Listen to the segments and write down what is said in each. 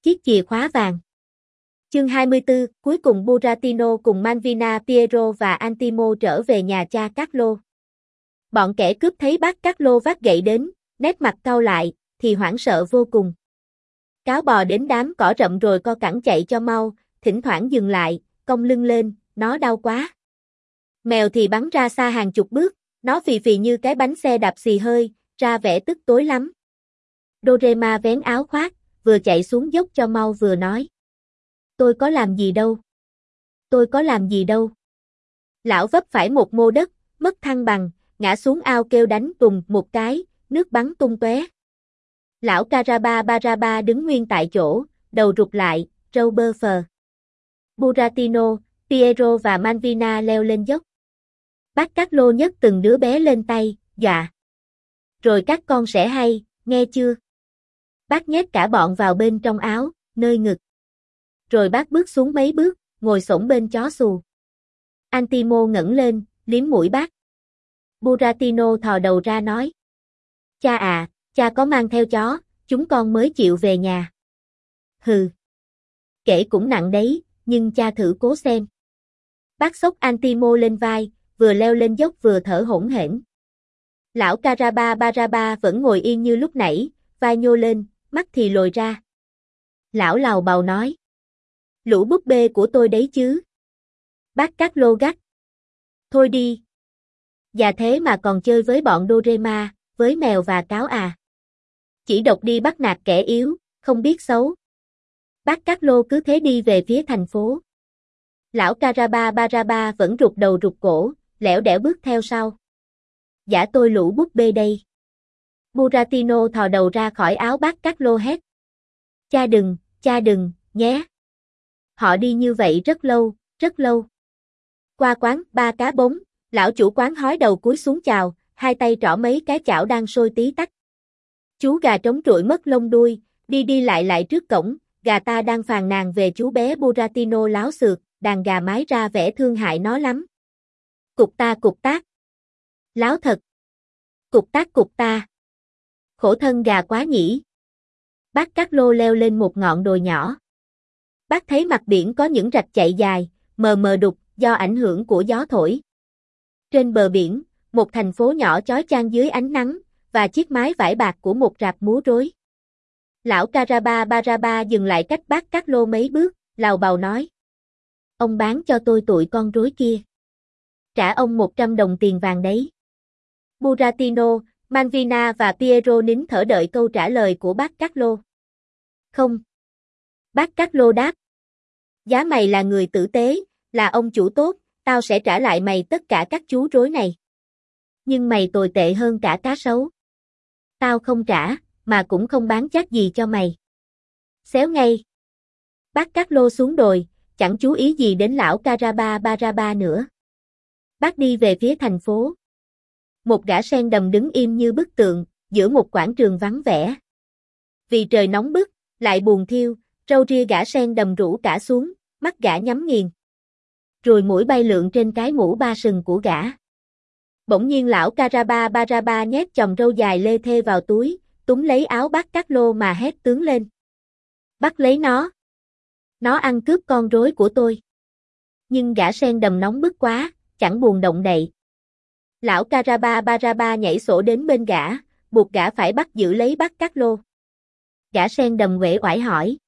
chiếc chìa khóa vàng. Chương 24, cuối cùng Buratino cùng Malvina, Piero và Antimo trở về nhà cha Carlo. Bọn kẻ cướp thấy bác Carlo vác gậy đến, nét mặt cau lại, thì hoảng sợ vô cùng. Cáo bò đến đám cỏ rậm rồi co cẳng chạy cho mau, thỉnh thoảng dừng lại, cong lưng lên, nó đau quá. Mèo thì bắn ra xa hàng chục bước, nó phì phì như cái bánh xe đạp xì hơi, ra vẻ tức tối lắm. Dorema vén áo khoác, vừa chạy xuống dốc cho mau vừa nói. Tôi có làm gì đâu. Tôi có làm gì đâu. Lão vấp phải một mô đất, mất thăng bằng, ngã xuống ao kêu đánh tùng một cái, nước bắn tung tóe. Lão Carabaraba đứng nguyên tại chỗ, đầu rụt lại, râu bơ phờ. Buratino, Piero và Malvina leo lên dốc. Bác Carlo nhấc từng đứa bé lên tay, dạ. Rồi các con sẽ hay, nghe chưa? Bác nhét cả bọn vào bên trong áo, nơi ngực. Rồi bác bước xuống mấy bước, ngồi xổm bên chó xù. Antimo ngẩng lên, liếm mũi bác. Buratino thò đầu ra nói. Cha à, cha có mang theo chó, chúng con mới chịu về nhà. Hừ. Kể cũng nặng đấy, nhưng cha thử cố xem. Bác xốc Antimo lên vai, vừa leo lên dốc vừa thở hổn hển. Lão Carabaraba vẫn ngồi yên như lúc nãy, vai nhô lên, mắt thì lồi ra. Lão lào bào nói. Lũ búp bê của tôi đấy chứ. Bác Carlo gắt. Thôi đi. Già thế mà còn chơi với bọn Dorema, với mèo và cáo à. Chỉ độc đi bắt nạt kẻ yếu, không biết xấu. Bác Carlo cứ thế đi về phía thành phố. Lão Carabaraba vẫn rụt đầu rụt cổ, lẻo đẻo bước theo sau. Giả tôi lũ búp bê đây. Buratino thò đầu ra khỏi áo bác Carlo hét. Cha đừng, nhé. Họ đi như vậy rất lâu, rất lâu. Qua quán ba cá bống, lão chủ quán hói đầu cúi xuống chào, hai tay trỏ mấy cái chảo đang sôi tí tách. Chú gà trống trụi mất lông đuôi, đi lại trước cổng, gà ta đang phàn nàn về chú bé Buratino láo xược, đàn gà mái ra vẻ thương hại nó lắm. Cục tác. Láo thật. Cục ta. Khổ thân gà quá nhỉ. Bác Carlo leo lên một ngọn đồi nhỏ. Bác thấy mặt biển có những rạch chạy dài, mờ đục, do ảnh hưởng của gió thổi. Trên bờ biển, một thành phố nhỏ chói chang dưới ánh nắng, và chiếc mái vải bạc của một rạp múa rối. Lão Carabaraba dừng lại cách bác Carlo mấy bước, lào bào nói. Ông bán cho tôi tụi con rối kia. Trả ông 100 đồng tiền vàng đấy. Buratino, Malvina và Piero nín thở đợi câu trả lời của bác Carlo. Không. Bác Carlo đáp. Giá mày là người tử tế, là ông chủ tốt, tao sẽ trả lại mày tất cả các chú rối này. Nhưng mày tồi tệ hơn cả cá sấu. Tao không trả, mà cũng không bán chắc gì cho mày. Xéo ngay. Bác Carlo xuống đồi, chẳng chú ý gì đến lão Carabaraba nữa. Bác đi về phía thành phố. Một gã sen đầm đứng im như bức tượng, giữa một quảng trường vắng vẻ. Vì trời nóng bức, lại buồn thiêu, râu ria gã sen đầm rũ cả xuống, mắt gã nhắm nghiền. Ruồi muỗi bay lượn trên cái mũ ba sừng của gã. Bỗng nhiên lão Carabaraba nhét chòm râu dài lê thê vào túi, túm lấy áo bác Carlo mà hét tướng lên. Bắt lấy nó. Nó ăn cướp con rối của tôi. Nhưng gã sen đầm nóng bức quá, chẳng buồn động đậy. Lão Carabaraba nhảy sổ đến bên gã, buộc gã phải bắt giữ lấy bác Carlo. Gã sen đầm uể oải hỏi.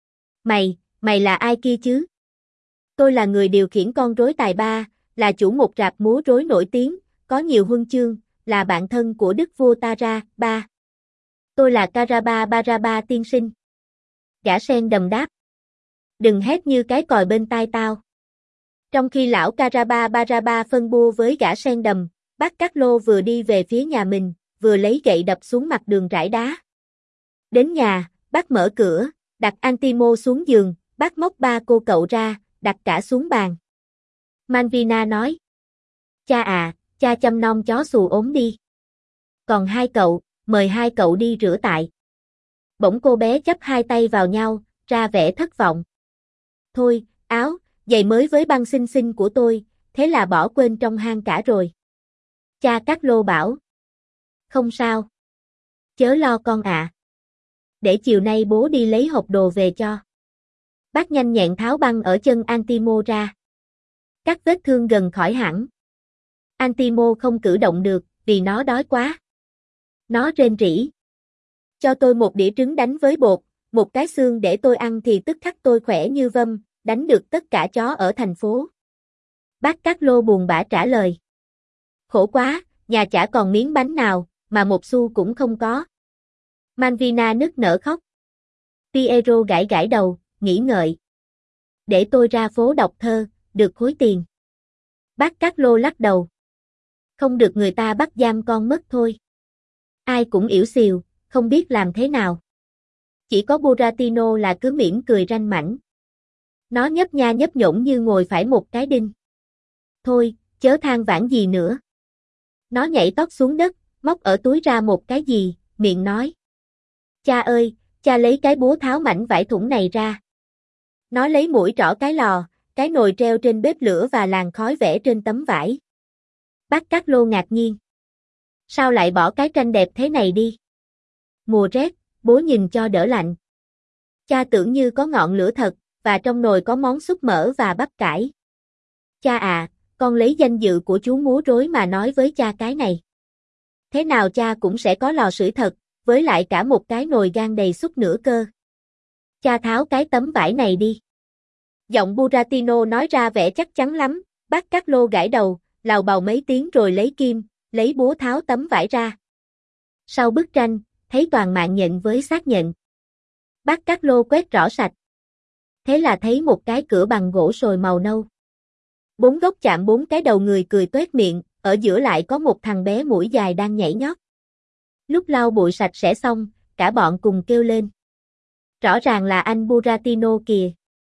Mày là ai kia chứ? Tôi là người điều khiển con rối tài ba, là chủ một rạp múa rối nổi tiếng, có nhiều huân chương, là bạn thân của đức vua Tara, ba. Tôi là Carabaraba tiên sinh. Gã sen đầm đáp. Đừng hét như cái còi bên tai tao. Trong khi lão Carabaraba phân bua với gã sen đầm, bác Carlo vừa đi về phía nhà mình, vừa lấy gậy đập xuống mặt đường rải đá. Đến nhà, bác mở cửa, đặt Antimo xuống giường, bác móc ba cô cậu ra, đặt cả xuống bàn. Malvina nói. Cha à, cha chăm nom chó xù ốm đi. Còn hai cậu, mời hai cậu đi rửa tại. Bỗng cô bé chắp hai tay vào nhau, ra vẻ thất vọng. Thôi, áo, giày mới với băng xinh xinh của tôi, thế là bỏ quên trong hang cả rồi. Cha Carlo bảo. Không sao. Chớ lo con ạ. Để chiều nay bố đi lấy hộp đồ về cho. Bác nhanh nhẹn tháo băng ở chân Antimo ra. Các vết thương gần khỏi hẳn. Antimo không cử động được, vì nó đói quá. Nó rên rỉ. Cho tôi một đĩa trứng đánh với bột, một cái xương để tôi ăn thì tức khắc tôi khỏe như vâm, đánh được tất cả chó ở thành phố. Bác Cát Lô buồn bã trả lời. Khổ quá, nhà chả còn miếng bánh nào, mà một xu cũng không có. Malvina nức nở khóc. Piero gãi gãi đầu, nghĩ ngợi. Để tôi ra phố đọc thơ, được khối tiền. Bác Cát Lô lắc đầu. Không được, người ta bắt giam con mất thôi. Ai cũng ỉu xìu, không biết làm thế nào. Chỉ có Buratino là cứ mỉm cười ranh mãnh. Nó nhấp nha nhấp nhổn như ngồi phải một cái đinh. Thôi, chớ than vãn gì nữa. Nó nhảy tót xuống đất, móc ở túi ra một cái gì, miệng nói. Cha ơi, cha lấy cái búa tháo mảnh vải thủng này ra. Nó lấy mũi trỏ cái lò, cái nồi treo trên bếp lửa và làn khói vẽ trên tấm vải. Bác Cát Lô ngạc nhiên. Sao lại bỏ cái tranh đẹp thế này đi? Mùa rét, bố nhìn cho đỡ lạnh. Cha tưởng như có ngọn lửa thật, và trong nồi có món súp mỡ và bắp cải. Cha à, con lấy danh dự của chú múa rối mà nói với cha cái này. Thế nào cha cũng sẽ có lò sưởi thật, với lại cả một cái nồi gan đầy súp nữa cơ. Cha tháo cái tấm vải này đi. Giọng Buratino nói ra vẻ chắc chắn lắm, bác Cát Lô gãi đầu, lào bào mấy tiếng rồi lấy kim, lấy búa tháo tấm vải ra. Sau bức tranh, thấy toàn mạng nhện với xác nhện. Bác Cát Lô quét rõ sạch. Thế là thấy một cái cửa bằng gỗ sồi màu nâu. 4 góc chạm 4 cái đầu người cười toét miệng, ở giữa lại có một thằng bé mũi dài đang nhảy nhót. Lúc lau bụi sạch sẽ xong, cả bọn cùng kêu lên. Rõ ràng là anh Buratino kìa.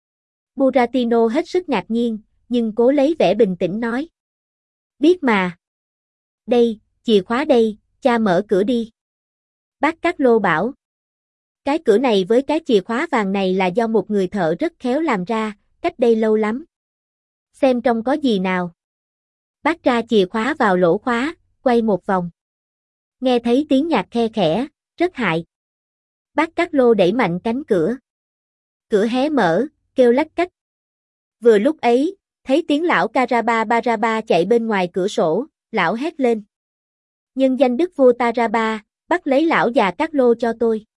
Buratino hết sức ngạc nhiên, nhưng cố lấy vẻ bình tĩnh nói. Biết mà. Đây, chìa khóa đây, cha mở cửa đi. Bác Cát Lô bảo. Cái cửa này với cái chìa khóa vàng này là do một người thợ rất khéo làm ra, cách đây lâu lắm. Xem trong có gì nào. Bác tra chìa khóa vào lỗ khóa, quay một vòng. Nghe thấy tiếng nhạc khe khẽ, rất hại. Bác Cát Lô đẩy mạnh cánh cửa. Cửa hé mở, kêu lách cách. Vừa lúc ấy, thấy tiếng lão Caraba Baraba chạy bên ngoài cửa sổ, lão hét lên. Nhân danh đức vua Taraba, bắt lấy lão già Cát Lô cho tôi.